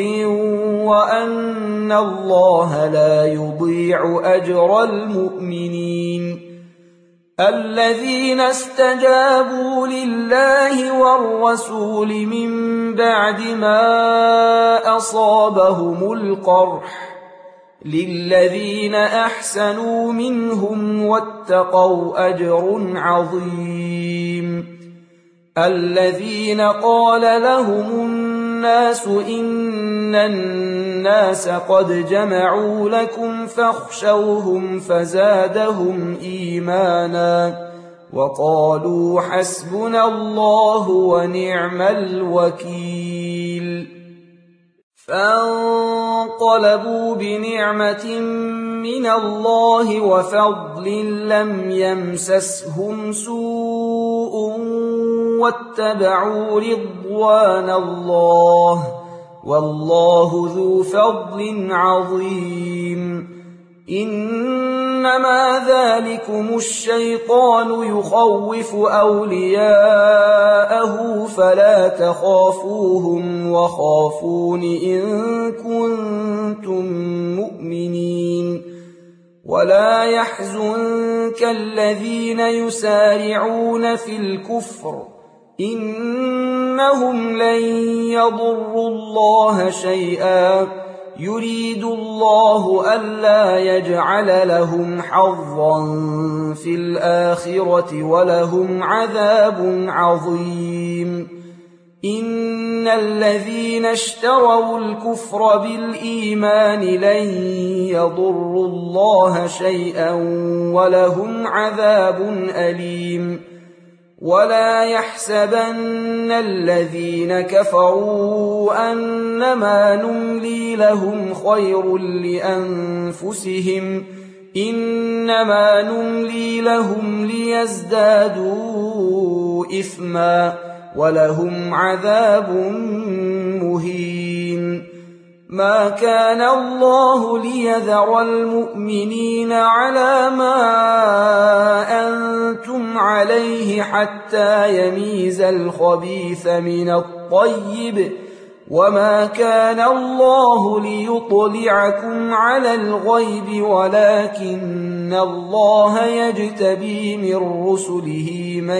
وَأَنَّ اللَّهَ لَا يُضِيعُ أَجْرَ الْمُؤْمِنِينَ الَّذِينَ اسْتَجَابُوا لِلَّهِ وَالرَّسُولِ مِن بَعْدِ مَا أَصَابَهُمُ الْقَرْحُ للذين أحسنوا منهم واتقوا أجر عظيم الذين قال لهم الناس إن الناس قد جمعوا لكم فاخشوهم فزادهم إيمانا وقالوا حسبنا الله ونعم الوكيل فانقلبوا بنعمة من الله وفضل لم يمسسهم سوء واتبعوا رضوان الله والله ذو فضل عظيم إنما ذلكم الشيطان يخوف أولياءه فلا تخافوهم وخافون إن كنتم مؤمنين ولا يحزنك الذين يسارعون في الكفر إنهم لن يضروا الله شيئا يريد الله ألا يجعل لهم حظا في الآخرة ولهم عذاب عظيم إن الذين اشتروا الكفر بالإيمان لن يضروا الله شيئا ولهم عذاب أليم ولا يحسبن الذين كفروا أنما نملي لهم خير لأنفسهم إنما نملي لهم ليزدادوا إثما ولهم عذاب مهين ما كان الله ليذر المؤمنين على ما أنتم عليه حتى يميز الخبيث من الطيب وما كان الله ليطلعكم على الغيب ولكن الله يجتبي من رسله من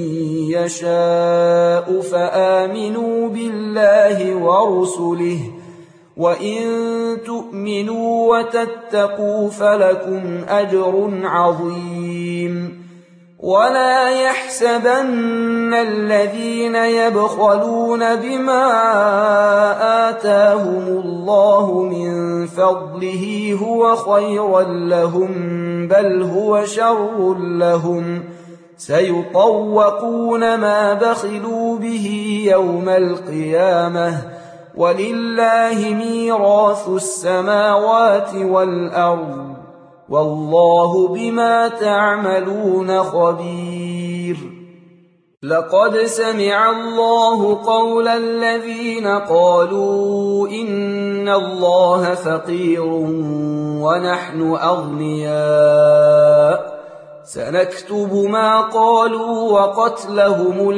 يشاء فآمنوا بالله ورسله وإن تؤمنوا وتتقوا فلكم أجر عظيم ولا يحسبن الذين يبخلون بما آتاهم الله من فضله هو خيرا لهم بل هو شر لهم سيطوقون ما بخلوا به يوم القيامة ولله ميراث السماوات والأرض والله بما تعملون خبير لقد سمع الله قول الذين قالوا إن الله فقير ونحن أغنياء سنكتب ما قالوا وقتلهم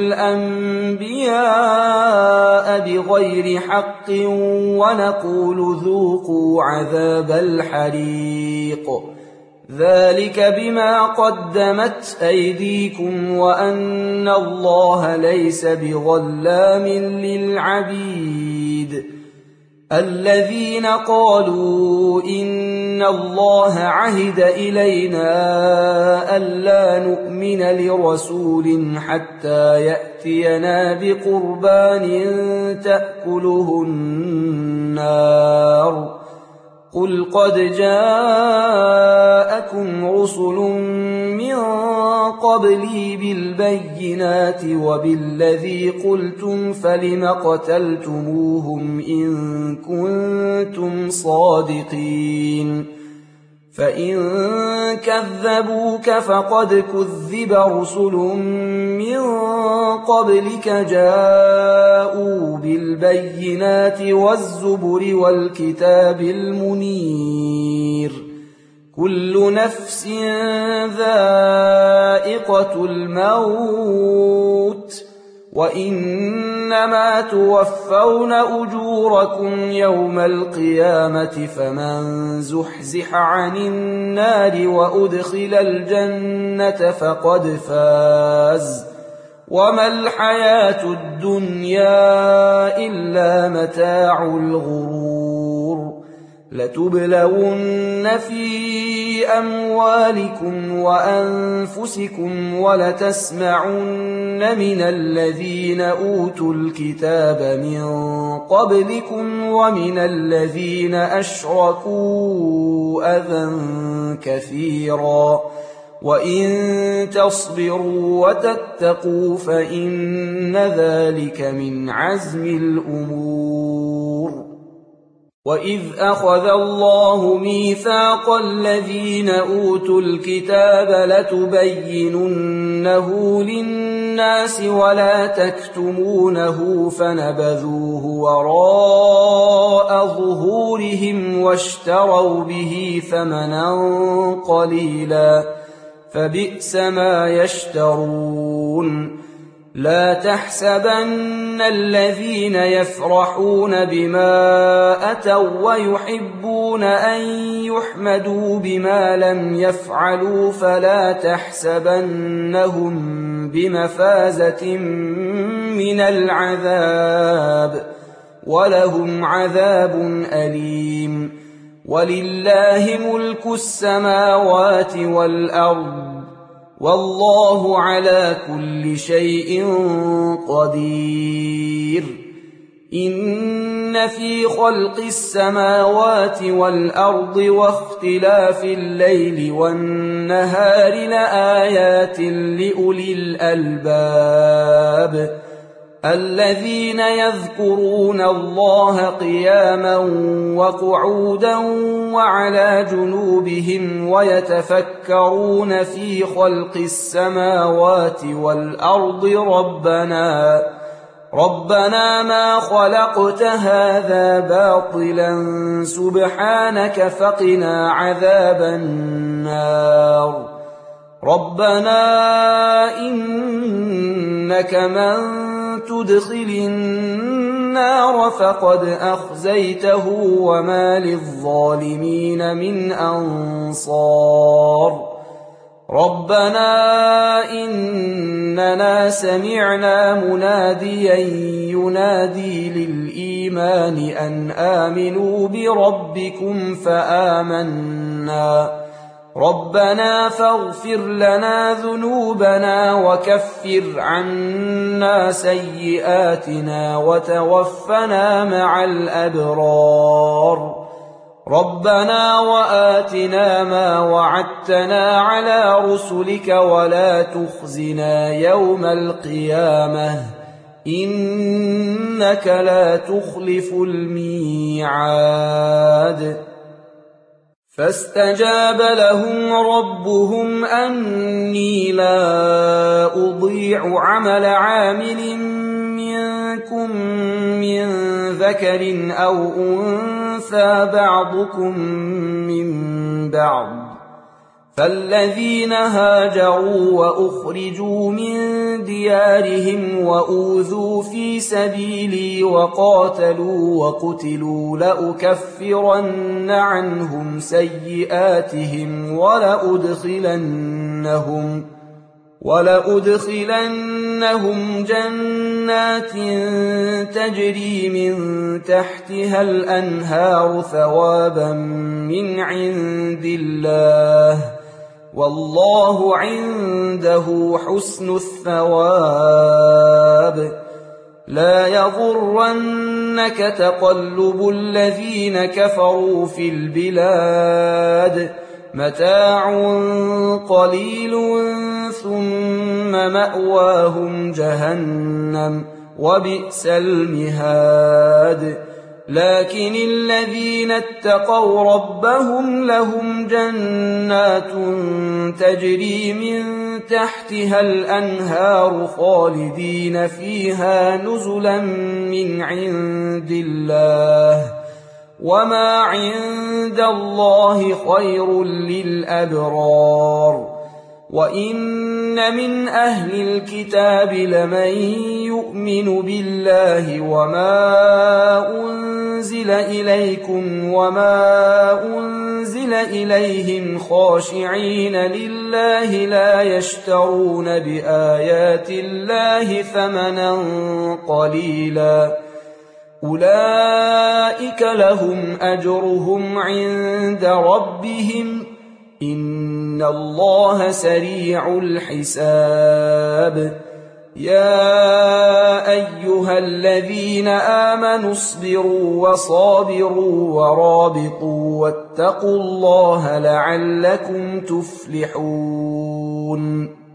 الأنبياء بغير حق ونقول ذوقوا عذاب الحريق ذلك بما قدمت أيديكم وأن الله ليس بظلام للعبيد الذين قالوا إن الله عهد إلينا ألا نؤمن لرسول حتى يأتينا بقربان تأكله النار قل قد جاءكم رسل من قبلي بالبينات وبالذي قلتم فلم قتلتموهم إن كنتم صادقين فإن كذبوك فقد كذب رسل من قبلك جاءوا بالبينات والزبر والكتاب المنير كل نفس ذائقة الموت وإنما توفون أجوركم يوم القيامة فمن زحزح عن النار وأدخل الجنة فقد فاز وما الحياة الدنيا إلا متاع الغرور لتبلون في أموالكم وأنفسكم ولتسمعن من الذين أوتوا الكتاب من قبلكم ومن الذين أشركوا أذى كثيرا وإن تصبروا وتتقوا فإن ذلك من عزم الأمور. وَإِذْ أَخَذَ اللَّهُ مِيثَاقَ الَّذِينَ أُوتُوا الْكِتَابَ لَتُبَيِّنُنَّهُ لِلنَّاسِ وَلَا تَكْتُمُونَهُ فَنَبَذُوهُ وَرَاءَ ظُهُورِهِمْ وَاشْتَرَوْا بِهِ ثَمَنًا قَلِيلًا فَبِئْسَ مَا يَشْتَرُونَ. لا تحسبن الذين يفرحون بما أتوا ويحبون أن يحمدوا بما لم يفعلوا فلا تحسبنهم بمفازة من العذاب ولهم عذاب أليم. ولله ملك السماوات والأرض والله على كل شيء قدير. إن في خلق السماوات والأرض واختلاف الليل والنهار لآيات لأولي الألباب الذين يذكرون الله قياما وقعودا وعلى جنوبهم ويتفكرون في خلق السماوات والأرض ربنا ربنا ما خلقت هذا باطلا سبحانك فقنا عذاب النار. ربنا إنك من تدخل النار فقد أخزيته وما للظالمين من أنصار. ربنا إننا سمعنا مناديا ينادي للإيمان أن آمنوا بربكم فآمنا ربنا فاغفر لنا ذنوبنا وكفر عنا سيئاتنا وتوفنا مع الأبرار. ربنا وآتنا ما وعدتنا على رسلك ولا تخزنا يوم القيامة إنك لا تخلف الميعاد. فاستجاب لهم ربهم أني لا أضيع عمل عامل منكم من ذكر أو أنثى بعضكم من بعض فالذين هاجروا وأخرجوا من ديارهم وأوذوا في سبيلي وقاتلوا وقتلوا لأكفرن عنهم سيئاتهم ولأدخلنهم ولأدخلنهم جنات تجري من تحتها الأنهار ثوابا من عند الله والله عنده حسن الثواب. لا يغرنك تقلب الذين كفروا في البلاد متاع قليل ثم مأواهم جهنم وبئس المهاد. لكن الذين اتقوا ربهم لهم جنات تجري من تحتها الأنهار خالدين فيها نزلا من عند الله وما عند الله خير للأبرار. وإن من أهل الكتاب لمن يؤمن بالله وما أنزل إليكم وما أنزل إليهم خاشعين لله لا يشترون بآيات الله ثمنا قليلا أولئك لهم أجرهم عند ربهم إن الله سريع الحساب يا أيها الذين آمنوا اصبروا وصابروا ورابطوا واتقوا الله لعلكم تفلحون